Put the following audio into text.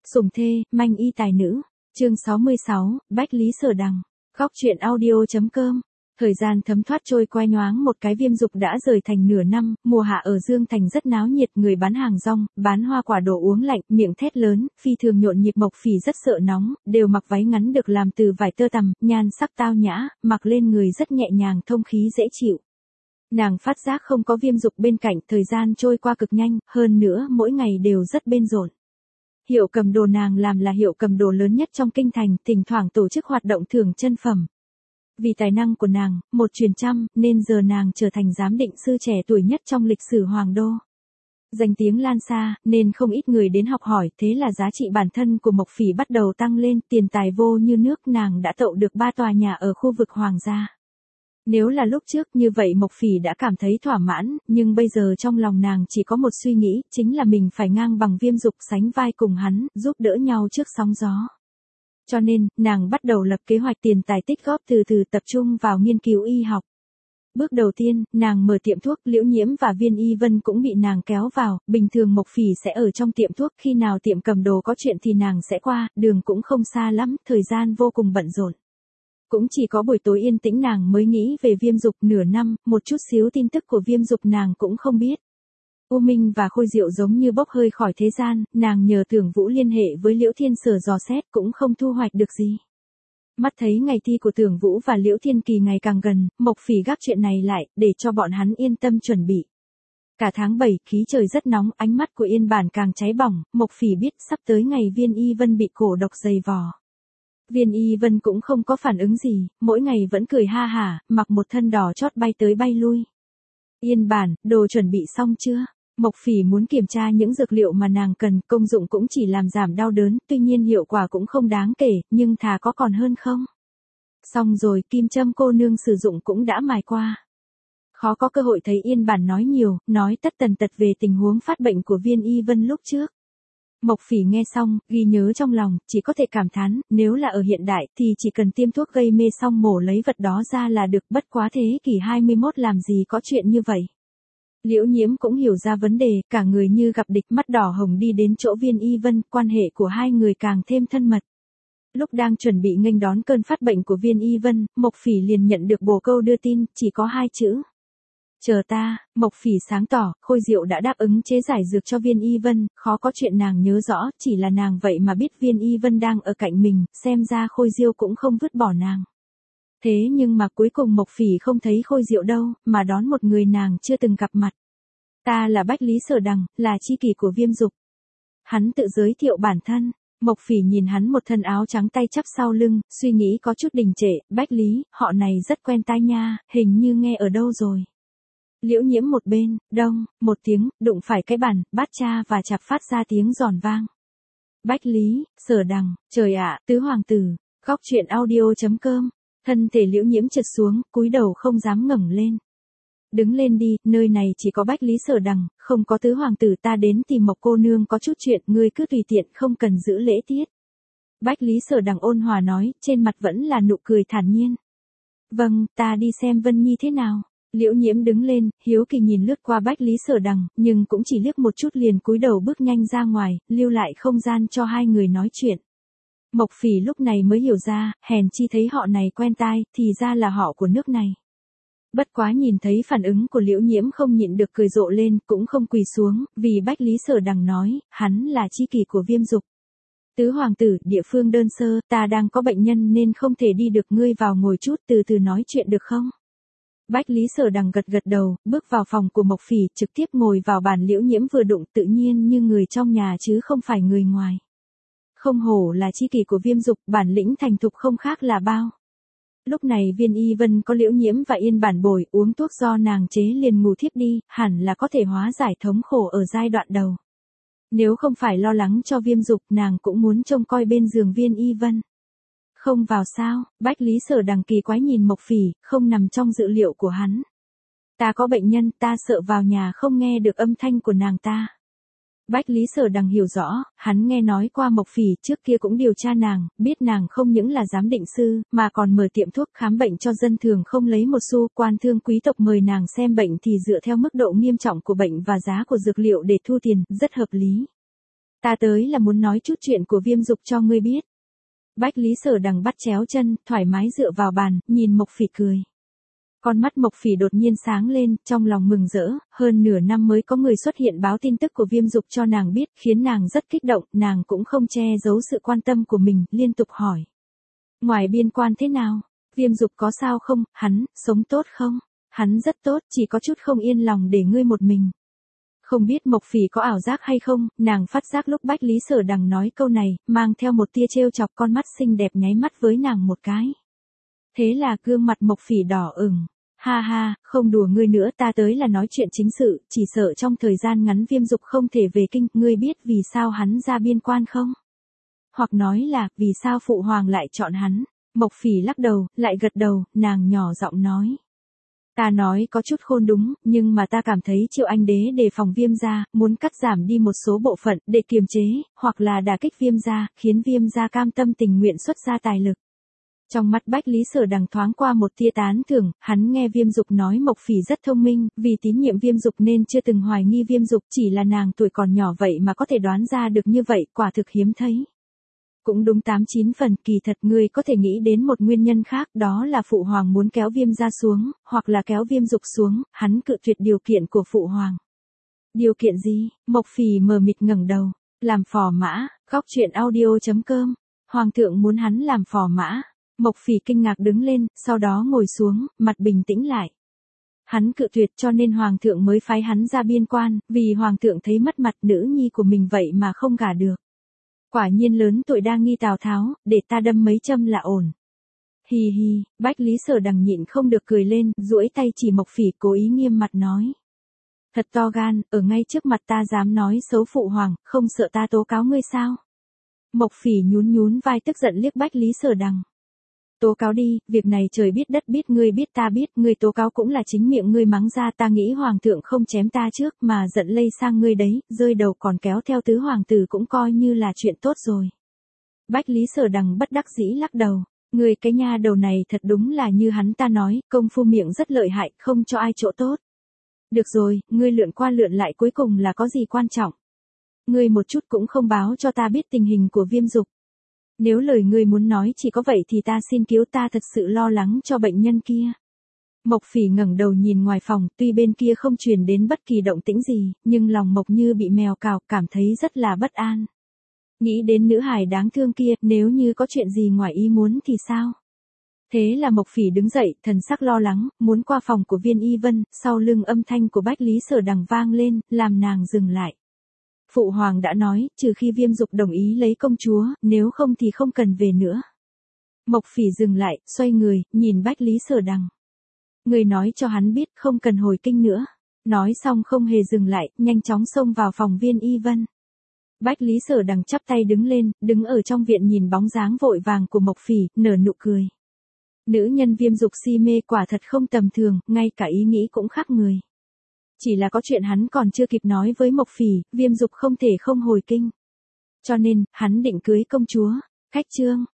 Sủng thê, manh y tài nữ. Chương 66, Bách Lý Sở Đằng. Góc truyện audio.com. Thời gian thấm thoát trôi qua nhoáng một cái, Viêm Dục đã rời thành nửa năm, mùa hạ ở Dương Thành rất náo nhiệt, người bán hàng rong, bán hoa quả đồ uống lạnh, miệng thét lớn, phi thường nhộn nhịp. Mộc Phỉ rất sợ nóng, đều mặc váy ngắn được làm từ vải tơ tằm, nhan sắc tao nhã, mặc lên người rất nhẹ nhàng, thông khí dễ chịu. Nàng phát giác không có Viêm Dục bên cạnh, thời gian trôi qua cực nhanh, hơn nữa mỗi ngày đều rất bên rộn. Hiệu cầm đồ nàng làm là hiệu cầm đồ lớn nhất trong kinh thành, thỉnh thoảng tổ chức hoạt động thưởng chân phẩm. Vì tài năng của nàng, một truyền trăm, nên giờ nàng trở thành giám định sư trẻ tuổi nhất trong lịch sử Hoàng Đô. Danh tiếng lan xa, nên không ít người đến học hỏi, thế là giá trị bản thân của Mộc Phỉ bắt đầu tăng lên, tiền tài vô như nước, nàng đã tậu được 3 tòa nhà ở khu vực Hoàng gia. Nếu là lúc trước như vậy Mộc Phỉ đã cảm thấy thỏa mãn, nhưng bây giờ trong lòng nàng chỉ có một suy nghĩ, chính là mình phải ngang bằng Viêm Dục, sánh vai cùng hắn, giúp đỡ nhau trước sóng gió. Cho nên, nàng bắt đầu lập kế hoạch tiền tài tích góp, từ từ tập trung vào nghiên cứu y học. Bước đầu tiên, nàng mở tiệm thuốc, Liễu Nhiễm và Viên Y Vân cũng bị nàng kéo vào, bình thường Mộc Phỉ sẽ ở trong tiệm thuốc, khi nào tiệm cầm đồ có chuyện thì nàng sẽ qua, đường cũng không xa lắm, thời gian vô cùng bận rộn. Cũng chỉ có buổi tối yên tĩnh nàng mới nghĩ về Viêm Dục, nửa năm, một chút xíu tin tức của Viêm Dục nàng cũng không biết. U Minh và Khôi Diệu giống như bốc hơi khỏi thế gian, nàng nhờ Tưởng Vũ liên hệ với Liễu Thiên Sở dò xét cũng không thu hoạch được gì. Mắt thấy ngày thi của Tưởng Vũ và Liễu Thiên Kỳ ngày càng gần, Mộc Phỉ gác chuyện này lại, để cho bọn hắn yên tâm chuẩn bị. Cả tháng 7, khí trời rất nóng, ánh mắt của Yên Bản càng cháy bỏng, Mộc Phỉ biết sắp tới ngày Viên Y Vân bị cổ độc dày vò. Viên Y Vân cũng không có phản ứng gì, mỗi ngày vẫn cười ha hả, mặc một thân đỏ chót bay tới bay lui. Yên Bản, đồ chuẩn bị xong chưa? Mộc Phỉ muốn kiểm tra những dược liệu mà nàng cần, công dụng cũng chỉ làm giảm đau đớn, tuy nhiên hiệu quả cũng không đáng kể, nhưng thà có còn hơn không. Xong rồi, kim châm cô nương sử dụng cũng đã mài qua. Khó có cơ hội thấy Yên Bản nói nhiều, nói tất tần tật về tình huống phát bệnh của Viên Y Vân lúc trước. Mộc Phỉ nghe xong, ghi nhớ trong lòng, chỉ có thể cảm thán, nếu là ở hiện đại thì chỉ cần tiêm thuốc gây mê xong mổ lấy vật đó ra là được, bất quá thế kỷ 21 làm gì có chuyện như vậy. Liễu Nhiễm cũng hiểu ra vấn đề, cả người như gặp địch, mắt đỏ hồng đi đến chỗ Viên Y Vân, quan hệ của hai người càng thêm thân mật. Lúc đang chuẩn bị nghênh đón cơn phát bệnh của Viên Y Vân, Mộc Phỉ liền nhận được bồ câu đưa tin, chỉ có 2 chữ. Chờ ta. Mộc Phỉ sáng tỏ, Khôi Diệu đã đáp ứng chế giải dược cho Viên Y Vân, khó có chuyện nàng nhớ rõ, chỉ là nàng vậy mà biết Viên Y Vân đang ở cạnh mình, xem ra Khôi Diệu cũng không vứt bỏ nàng. Thế nhưng mà cuối cùng Mộc Phỉ không thấy Khôi Diệu đâu, mà đón một người nàng chưa từng gặp mặt. Ta là Bách Lý Sở Đằng, là chi kỷ của Viêm Dục. Hắn tự giới thiệu bản thân. Mộc Phỉ nhìn hắn một thân áo trắng tay chắp sau lưng, suy nghĩ có chút đình trệ, Bách Lý, họ này rất quen tai nha, hình như nghe ở đâu rồi. Liễu Nhiễm một bên, đông, một tiếng, đụng phải cái bàn, bát cha và chạp phát ra tiếng giòn vang. Bách Lý, Sở Đằng, trời ạ, tứ hoàng tử. Góc truyện audio.com. Thân thể Liễu Nhiễm trượt xuống, cúi đầu không dám ngẩng lên. Đứng lên đi, nơi này chỉ có Bách Lý Sở Đằng, không có tứ hoàng tử, ta đến tìm Mộc cô nương có chút chuyện, ngươi cứ tùy tiện, không cần giữ lễ tiết. Bách Lý Sở Đằng ôn hòa nói, trên mặt vẫn là nụ cười thản nhiên. Vâng, ta đi xem Vân Nhi thế nào. Liễu Nhiễm đứng lên, hiếu kỳ nhìn lướt qua Bách Lý Sở Đằng, nhưng cũng chỉ liếc một chút liền cúi đầu bước nhanh ra ngoài, lưu lại không gian cho hai người nói chuyện. Mộc Phỉ lúc này mới hiểu ra, hèn chi thấy họ này quen tai, thì ra là họ của nước này. Bất quá nhìn thấy phản ứng của Liễu Nhiễm không nhịn được cười rộ lên, cũng không quỳ xuống, vì Bách Lý Sở Đằng nói, hắn là chi kỷ của Viêm Dục. Tứ hoàng tử, địa phương đơn sơ, ta đang có bệnh nhân nên không thể đi được, ngươi vào ngồi chút, từ từ nói chuyện được không? Bách Lý Sở Đằng gật gật đầu, bước vào phòng của Mộc Phỉ, trực tiếp ngồi vào bàn. Liễu Nhiễm vừa đụng tự nhiên như người trong nhà chứ không phải người ngoài. Không hổ là chi kỷ của Viêm Dục, bản lĩnh thành thục không khác là bao. Lúc này Viên Y Vân có Liễu Nhiễm và Yên Bản bồi, uống thuốc do nàng chế liền ngủ thiếp đi, hẳn là có thể hóa giải thống khổ ở giai đoạn đầu. Nếu không phải lo lắng cho Viêm Dục, nàng cũng muốn trông coi bên giường Viên Y Vân. Không vào sao? Bách Lý Sở Đằng kỳ quái nhìn Mộc Phỉ, không nằm trong dự liệu của hắn. Ta có bệnh nhân, ta sợ vào nhà không nghe được âm thanh của nàng ta. Bách Lý Sở Đằng hiểu rõ, hắn nghe nói qua Mộc Phỉ, trước kia cũng điều tra nàng, biết nàng không những là giám định sư, mà còn mở tiệm thuốc khám bệnh cho dân thường không lấy một xu, quan thương quý tộc mời nàng xem bệnh thì dựa theo mức độ nghiêm trọng của bệnh và giá của dược liệu để thu tiền, rất hợp lý. Ta tới là muốn nói chút chuyện của Viêm Dục cho ngươi biết. Bách Lý Sở Đằng bắt chéo chân, thoải mái dựa vào bàn, nhìn Mộc Phỉ cười. Con mắt Mộc Phỉ đột nhiên sáng lên, trong lòng mừng rỡ, hơn nửa năm mới có người xuất hiện báo tin tức của Viêm Dục cho nàng biết, khiến nàng rất kích động, nàng cũng không che giấu sự quan tâm của mình, liên tục hỏi. Ngoài biên quan thế nào? Viêm Dục có sao không? Hắn, sống tốt không? Hắn rất tốt, chỉ có chút không yên lòng để ngươi một mình. Không biết Mộc Phỉ có ảo giác hay không, nàng phát giác lúc Bách Lý Sở Đằng nói câu này, mang theo một tia trêu chọc, con mắt xinh đẹp nháy mắt với nàng một cái. Thế là gương mặt Mộc Phỉ đỏ ửng. Ha ha, không đùa ngươi nữa, ta tới là nói chuyện chính sự, chỉ sợ trong thời gian ngắn Viêm Dục không thể về kinh, ngươi biết vì sao hắn ra biên quan không? Hoặc nói là, vì sao phụ hoàng lại chọn hắn? Mộc Phỉ lắc đầu, lại gật đầu, nàng nhỏ giọng nói. Ta nói có chút khôn đúng, nhưng mà ta cảm thấy Triệu Anh Đế đề phòng Viêm gia, muốn cắt giảm đi một số bộ phận để kiềm chế, hoặc là đả kích Viêm gia, khiến Viêm gia cam tâm tình nguyện xuất ra tài lực. Trong mắt Bách Lý Sở Đằng thoáng qua một tia tán thưởng, hắn nghe Viêm Dục nói Mộc Phỉ rất thông minh, vì tín nhiệm Viêm Dục nên chưa từng hoài nghi Viêm Dục, chỉ là nàng tuổi còn nhỏ vậy mà có thể đoán ra được như vậy, quả thực hiếm thấy. Cũng đúng 8-9 phần, kỳ thật ngươi có thể nghĩ đến một nguyên nhân khác, đó là phụ hoàng muốn kéo Viêm gia xuống, hoặc là kéo Viêm Dục xuống, hắn cự tuyệt điều kiện của phụ hoàng. Điều kiện gì? Mộc Phỉ mờ mịt ngẩng đầu, làm phò mã, goctruyện audio.com, hoàng thượng muốn hắn làm phò mã. Mộc Phỉ kinh ngạc đứng lên, sau đó ngồi xuống, mặt bình tĩnh lại. Hắn cự tuyệt cho nên hoàng thượng mới phái hắn ra biên quan, vì hoàng thượng thấy mất mặt nữ nhi của mình vậy mà không gả được. Quả nhiên lớn tuổi đa nghi Tào Tháo, để ta đâm mấy châm là ổn. Hì hì, Bách Lý Sở Đằng nhịn không được cười lên, duỗi tay chỉ Mộc Phỉ, cố ý nghiêm mặt nói. Thật to gan, ở ngay trước mặt ta dám nói xấu phụ hoàng, không sợ ta tố cáo ngươi sao? Mộc Phỉ nhún nhún vai tức giận liếc Bách Lý Sở Đằng. Tố cáo đi, việc này trời biết đất biết, ngươi biết ta biết, ngươi tố cáo cũng là chính miệng ngươi mắng ra, ta nghĩ hoàng thượng không chém ta trước mà giận lây sang ngươi đấy, rơi đầu còn kéo theo tứ hoàng tử cũng coi như là chuyện tốt rồi. Bách Lý Sở Đằng bất đắc dĩ lắc đầu, ngươi cái nha đầu này thật đúng là như hắn ta nói, công phu miệng rất lợi hại, không cho ai chỗ tốt. Được rồi, ngươi lượn qua lượn lại cuối cùng là có gì quan trọng? Ngươi một chút cũng không báo cho ta biết tình hình của Viêm Dục. Nếu lời ngươi muốn nói chỉ có vậy thì ta xin cứu, ta thật sự lo lắng cho bệnh nhân kia. Mộc Phỉ ngẩng đầu nhìn ngoài phòng, tuy bên kia không truyền đến bất kỳ động tĩnh gì, nhưng lòng Mộc như bị mèo cào, cảm thấy rất là bất an. Nghĩ đến nữ hài đáng thương kia, nếu như có chuyện gì ngoài ý muốn thì sao? Thế là Mộc Phỉ đứng dậy, thần sắc lo lắng, muốn qua phòng của Viên Y Vân, sau lưng âm thanh của Bách Lý Sở Đằng vang lên, làm nàng dừng lại. Phụ hoàng đã nói, trừ khi Viêm Dục đồng ý lấy công chúa, nếu không thì không cần về nữa. Mộc Phỉ dừng lại, xoay người, nhìn Bách Lý Sở Đằng. Người nói cho hắn biết không cần hồi kinh nữa. Nói xong không hề dừng lại, nhanh chóng xông vào phòng Viên Y Vân. Bách Lý Sở Đằng chắp tay đứng lên, đứng ở trong viện nhìn bóng dáng vội vàng của Mộc Phỉ, nở nụ cười. Nữ nhân Viêm Dục si mê quả thật không tầm thường, ngay cả ý nghĩ cũng khác người. Chỉ là có chuyện hắn còn chưa kịp nói với Mộc Phỉ, Viêm Dục không thể không hồi kinh. Cho nên, hắn định cưới công chúa. Khách chương.